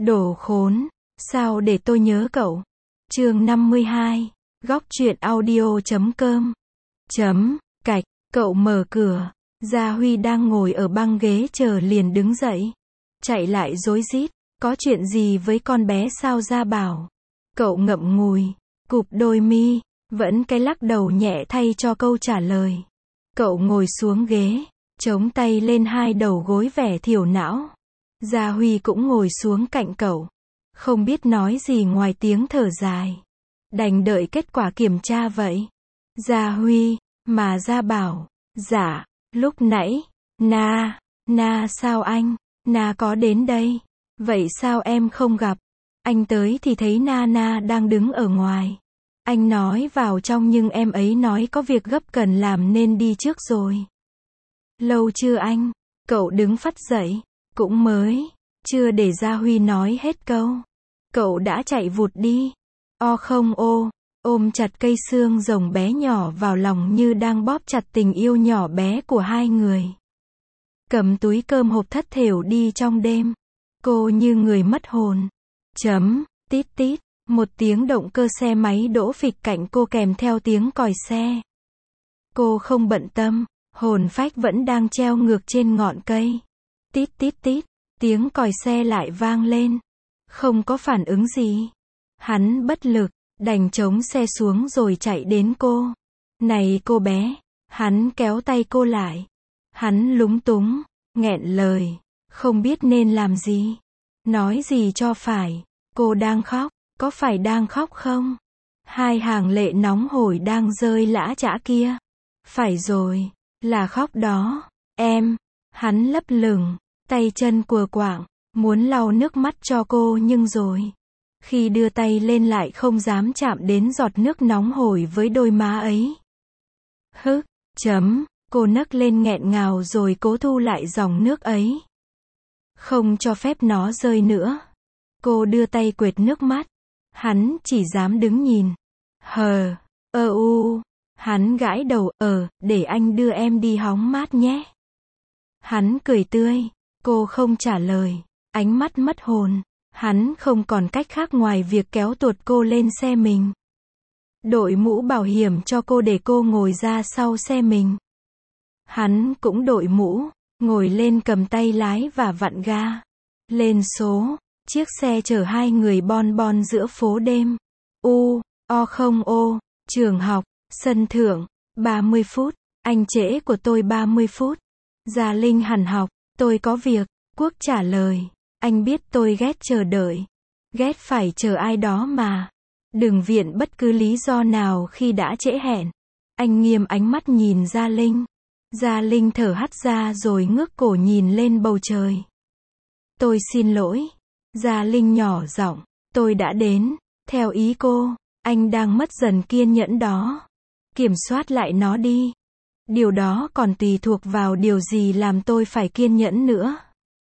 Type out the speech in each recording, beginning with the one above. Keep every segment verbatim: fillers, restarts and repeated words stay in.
Đồ khốn, sao để tôi nhớ cậu. Chương năm mươi hai, góc truyện audio chấm com. Chấm, cạch, cậu mở cửa. Gia Huy đang ngồi ở băng ghế chờ liền đứng dậy. Chạy lại rối rít, có chuyện gì với con bé sao Gia bảo. Cậu ngậm ngùi, cụp đôi mi, vẫn cái lắc đầu nhẹ thay cho câu trả lời. Cậu ngồi xuống ghế, chống tay lên hai đầu gối vẻ thiểu não. Gia Huy cũng ngồi xuống cạnh cậu. Không biết nói gì ngoài tiếng thở dài. Đành đợi kết quả kiểm tra vậy. Gia Huy, mà Gia bảo, dạ, lúc nãy, Na, Na sao anh, Na có đến đây. Vậy sao em không gặp? Anh tới thì thấy Na Na đang đứng ở ngoài. Anh nói vào trong nhưng em ấy nói có việc gấp cần làm nên đi trước rồi. Lâu chưa anh? Cậu đứng phắt dậy. Cũng mới. Chưa để Gia Huy nói hết câu. Cậu đã chạy vụt đi. O không ô, ôm chặt cây xương rồng bé nhỏ vào lòng như đang bóp chặt tình yêu nhỏ bé của hai người. Cầm túi cơm hộp thất thểu đi trong đêm. Cô như người mất hồn. Chấm, tít tít, một tiếng động cơ xe máy đỗ phịch cạnh cô kèm theo tiếng còi xe. Cô không bận tâm, hồn phách vẫn đang treo ngược trên ngọn cây. Tít tít tít, tiếng còi xe lại vang lên. Không có phản ứng gì. Hắn bất lực, đành chống xe xuống rồi chạy đến cô. Này cô bé, hắn kéo tay cô lại. Hắn lúng túng, nghẹn lời, không biết nên làm gì. Nói gì cho phải, cô đang khóc, có phải đang khóc không? Hai hàng lệ nóng hổi đang rơi lã chã kia. Phải rồi, là khóc đó, em. Hắn lấp lửng, tay chân quờ quạng, muốn lau nước mắt cho cô nhưng rồi. Khi đưa tay lên lại không dám chạm đến giọt nước nóng hổi với đôi má ấy. Hức, chấm, cô nấc lên nghẹn ngào rồi cố thu lại dòng nước ấy. Không cho phép nó rơi nữa. Cô đưa tay quệt nước mắt. Hắn chỉ dám đứng nhìn. Hờ, ơ u. Hắn gãi đầu, ờ, để anh đưa em đi hóng mát nhé. Hắn cười tươi. Cô không trả lời. Ánh mắt mất hồn. Hắn không còn cách khác ngoài việc kéo tuột cô lên xe mình. Đội mũ bảo hiểm cho cô để cô ngồi ra sau xe mình. Hắn cũng đội mũ, ngồi lên cầm tay lái và vặn ga. Lên số, chiếc xe chở hai người bon bon giữa phố đêm. U, O không ô, trường học, sân thượng, ba mươi phút, anh trễ của tôi ba mươi phút. Gia Linh hẳn học, tôi có việc, Quốc trả lời. Anh biết tôi ghét chờ đợi. Ghét phải chờ ai đó mà. Đừng viện bất cứ lý do nào khi đã trễ hẹn. Anh nghiêm ánh mắt nhìn Gia Linh. Gia Linh thở hắt ra rồi ngước cổ nhìn lên bầu trời. Tôi xin lỗi. Gia Linh nhỏ giọng. Tôi đã đến. Theo ý cô, anh đang mất dần kiên nhẫn đó. Kiểm soát lại nó đi. Điều đó còn tùy thuộc vào điều gì làm tôi phải kiên nhẫn nữa.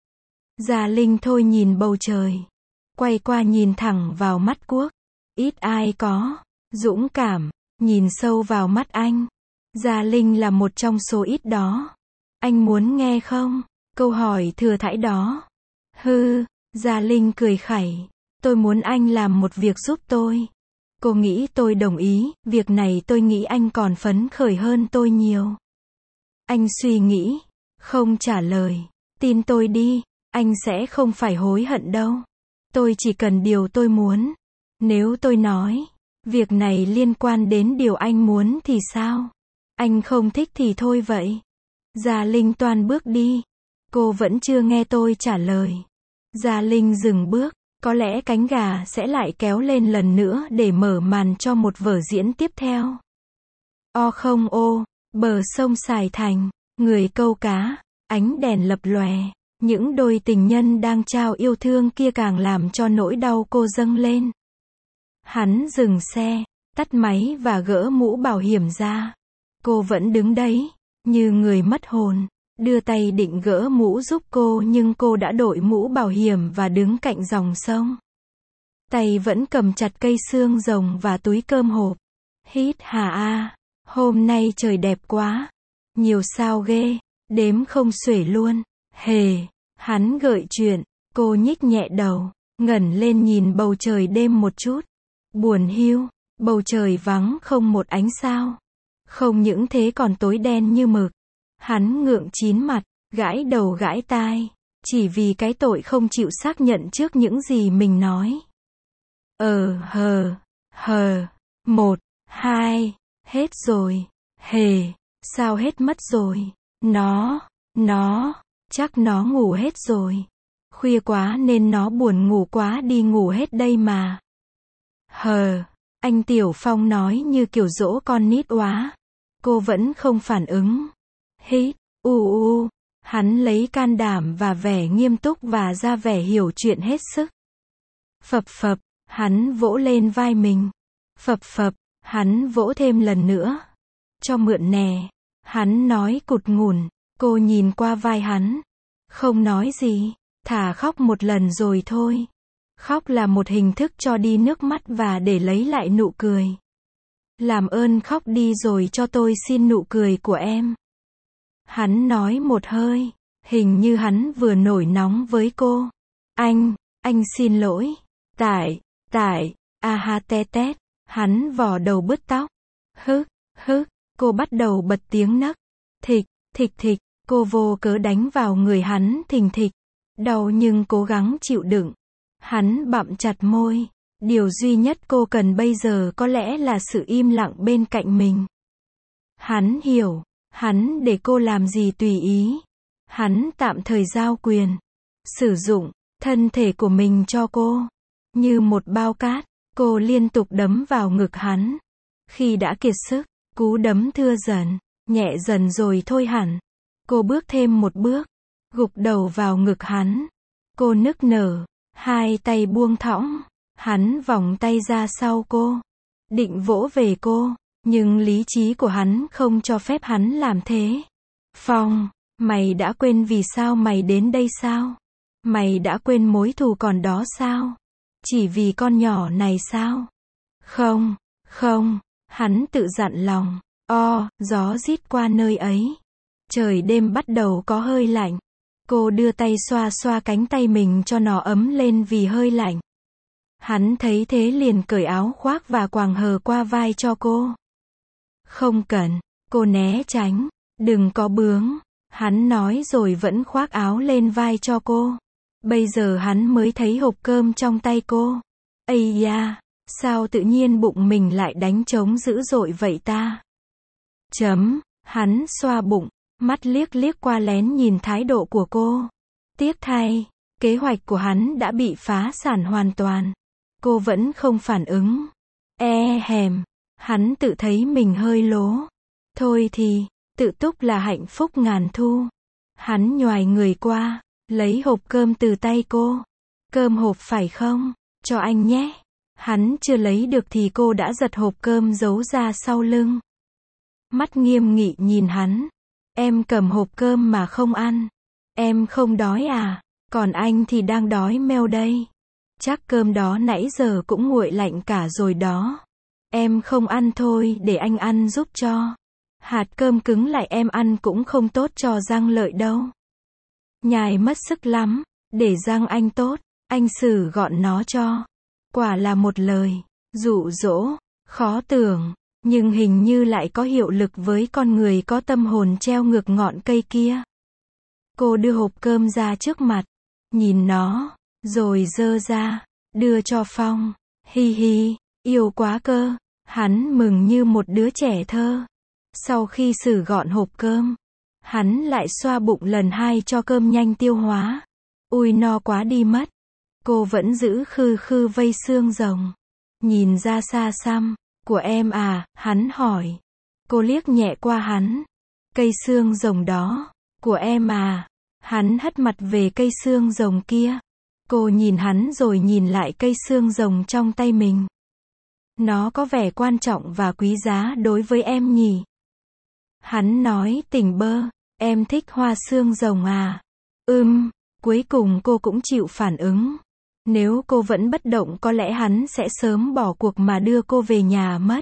Gia Linh thôi nhìn bầu trời. Quay qua nhìn thẳng vào mắt Quốc. Ít ai có. Dũng cảm. Nhìn sâu vào mắt anh. Gia Linh là một trong số ít đó. Anh muốn nghe không? Câu hỏi thừa thãi đó. Hư. Gia Linh cười khẩy. Tôi muốn anh làm một việc giúp tôi. Cô nghĩ tôi đồng ý. Việc này tôi nghĩ anh còn phấn khởi hơn tôi nhiều. Anh suy nghĩ. Không trả lời. Tin tôi đi. Anh sẽ không phải hối hận đâu. Tôi chỉ cần điều tôi muốn. Nếu tôi nói, việc này liên quan đến điều anh muốn thì sao? Anh không thích thì thôi vậy. Gia Linh toan bước đi. Cô vẫn chưa nghe tôi trả lời. Gia Linh dừng bước. Có lẽ cánh gà sẽ lại kéo lên lần nữa để mở màn cho một vở diễn tiếp theo. O không ô, bờ sông Sài Thành, người câu cá, ánh đèn lập lòe. Những đôi tình nhân đang trao yêu thương kia càng làm cho nỗi đau cô dâng lên. Hắn dừng xe, tắt máy và gỡ mũ bảo hiểm ra. Cô vẫn đứng đấy, như người mất hồn. Đưa tay định gỡ mũ giúp cô nhưng cô đã đội mũ bảo hiểm và đứng cạnh dòng sông. Tay vẫn cầm chặt cây xương rồng và túi cơm hộp. Hít hà a, hôm nay trời đẹp quá. Nhiều sao ghê, đếm không xuể luôn. Hề, hắn gợi chuyện, cô nhích nhẹ đầu. ngẩng lên nhìn bầu trời đêm một chút. Buồn hiu, bầu trời vắng không một ánh sao. Không những thế còn tối đen như mực. Hắn ngượng chín mặt, gãi đầu gãi tai, chỉ vì cái tội không chịu xác nhận trước những gì mình nói. Ờ hờ, hờ, một, hai, hết rồi, hề, sao hết mất rồi, nó, nó, chắc nó ngủ hết rồi. Khuya quá nên nó buồn ngủ quá đi ngủ hết đây mà. Hờ, anh Tiểu Phong nói như kiểu dỗ con nít quá. Cô vẫn không phản ứng. Hít, u u, hắn lấy can đảm và vẻ nghiêm túc và ra vẻ hiểu chuyện hết sức. Phập phập, hắn vỗ lên vai mình. Phập phập, hắn vỗ thêm lần nữa. Cho mượn nè. Hắn nói cụt ngùn. Cô nhìn qua vai hắn. Không nói gì. Thả khóc một lần rồi thôi. Khóc là một hình thức cho đi nước mắt và để lấy lại nụ cười. Làm ơn khóc đi rồi cho tôi xin nụ cười của em. Hắn nói một hơi. Hình như hắn vừa nổi nóng với cô. Anh, anh xin lỗi. Tại, tại, a ha te tét. Hắn vò đầu bứt tóc. Hức, hức, cô bắt đầu bật tiếng nấc. Thịch, thịch thịch, cô vô cớ đánh vào người hắn thình thịch. Đau nhưng cố gắng chịu đựng. Hắn bặm chặt môi. Điều duy nhất cô cần bây giờ có lẽ là sự im lặng bên cạnh mình. Hắn hiểu. Hắn để cô làm gì tùy ý. Hắn tạm thời giao quyền. Sử dụng thân thể của mình cho cô. Như một bao cát, cô liên tục đấm vào ngực hắn. Khi đã kiệt sức, cú đấm thưa dần, nhẹ dần rồi thôi hẳn. Cô bước thêm một bước, gục đầu vào ngực hắn. Cô nức nở, hai tay buông thõng. Hắn vòng tay ra sau cô, định vỗ về cô, nhưng lý trí của hắn không cho phép hắn làm thế. Phong, mày đã quên vì sao mày đến đây sao? Mày đã quên mối thù còn đó sao? Chỉ vì con nhỏ này sao? Không, không, hắn tự dặn lòng. O, gió rít qua nơi ấy. Trời đêm bắt đầu có hơi lạnh. Cô đưa tay xoa xoa cánh tay mình cho nó ấm lên vì hơi lạnh. Hắn thấy thế liền cởi áo khoác và quàng hờ qua vai cho cô. Không cần, cô né tránh, đừng có bướng. Hắn nói rồi vẫn khoác áo lên vai cho cô. Bây giờ hắn mới thấy hộp cơm trong tay cô. Ây da, sao tự nhiên bụng mình lại đánh trống dữ dội vậy ta? Chấm, hắn xoa bụng, mắt liếc liếc qua lén nhìn thái độ của cô. Tiếc thay, kế hoạch của hắn đã bị phá sản hoàn toàn. Cô vẫn không phản ứng. E hèm, hắn tự thấy mình hơi lố. Thôi thì, tự túc là hạnh phúc ngàn thu. Hắn nhoài người qua, lấy hộp cơm từ tay cô. Cơm hộp phải không? Cho anh nhé. Hắn chưa lấy được thì cô đã giật hộp cơm giấu ra sau lưng. Mắt nghiêm nghị nhìn hắn. Em cầm hộp cơm mà không ăn. Em không đói à? Còn anh thì đang đói meo đây. Chắc cơm đó nãy giờ cũng nguội lạnh cả rồi đó. Em không ăn thôi để anh ăn giúp cho. Hạt cơm cứng lại em ăn cũng không tốt cho răng lợi đâu. Nhai mất sức lắm. Để răng anh tốt, anh xử gọn nó cho. Quả là một lời dụ dỗ, khó tưởng, nhưng hình như lại có hiệu lực với con người có tâm hồn treo ngược ngọn cây kia. Cô đưa hộp cơm ra trước mặt, nhìn nó, rồi giơ ra, đưa cho Phong. Hi hi, yêu quá cơ. Hắn mừng như một đứa trẻ thơ. Sau khi xử gọn hộp cơm, hắn lại xoa bụng lần hai cho cơm nhanh tiêu hóa. Ui no quá đi mất. Cô vẫn giữ khư khư vây xương rồng. Nhìn ra xa xăm. Của em à, hắn hỏi. Cô liếc nhẹ qua hắn. Cây xương rồng đó. Của em à. Hắn hất mặt về cây xương rồng kia. Cô nhìn hắn rồi nhìn lại cây xương rồng trong tay mình. Nó có vẻ quan trọng và quý giá đối với em nhỉ? Hắn nói tỉnh bơ. Em thích hoa xương rồng à? Ừm, cuối cùng cô cũng chịu phản ứng. Nếu cô vẫn bất động có lẽ hắn sẽ sớm bỏ cuộc mà đưa cô về nhà mất.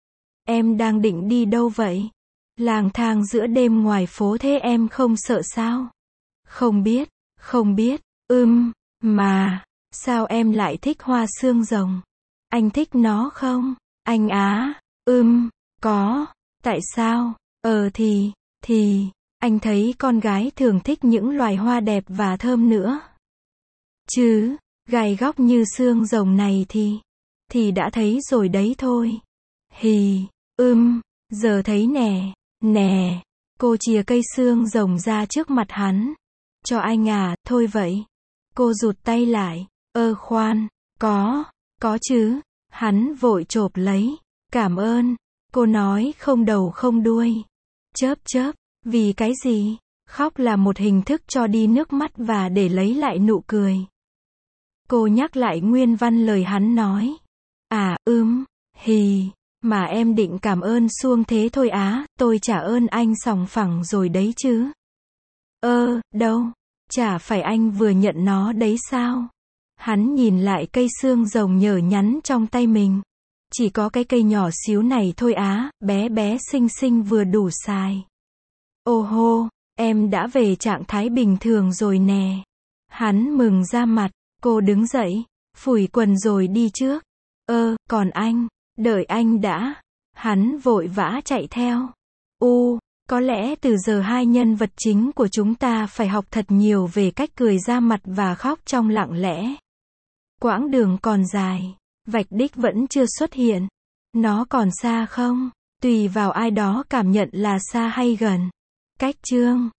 Em đang định đi đâu vậy? Lang thang giữa đêm ngoài phố thế em không sợ sao? Không biết, không biết, ừm, mà, Sao em lại thích hoa xương rồng? Anh thích nó không? Anh á, ừm, có. Tại sao? Ờ thì, thì, anh thấy con gái thường thích những loài hoa đẹp và thơm nữa. Chứ, gai góc như xương rồng này thì, thì đã thấy rồi đấy thôi. Hì, ưm, giờ thấy nè, nè. Cô chìa cây xương rồng ra trước mặt hắn. Cho anh à, thôi vậy. Cô rụt tay lại. Ơ khoan, có, có chứ. Hắn vội chộp lấy. Cảm ơn. Cô nói không đầu không đuôi. Chớp chớp, vì cái gì? Khóc là một hình thức cho đi nước mắt và để lấy lại nụ cười. Cô nhắc lại nguyên văn lời hắn nói. À, ưm, hì, mà em định cảm ơn suông thế thôi á, tôi trả ơn anh sòng phẳng rồi đấy chứ. Ơ, đâu, chả phải anh vừa nhận nó đấy sao? Hắn nhìn lại cây xương rồng nhở nhắn trong tay mình. Chỉ có cái cây nhỏ xíu này thôi á, bé bé xinh xinh vừa đủ xài. Ô hô, em đã về trạng thái bình thường rồi nè. Hắn mừng ra mặt, cô đứng dậy, phủi quần rồi đi trước. Ơ, còn anh, đợi anh đã. Hắn vội vã chạy theo. U, có lẽ từ giờ hai nhân vật chính của chúng ta phải học thật nhiều về cách cười ra mặt và khóc trong lặng lẽ. Quãng đường còn dài, vạch đích vẫn chưa xuất hiện. Nó còn xa không? Tùy vào ai đó cảm nhận là xa hay gần. Cách chương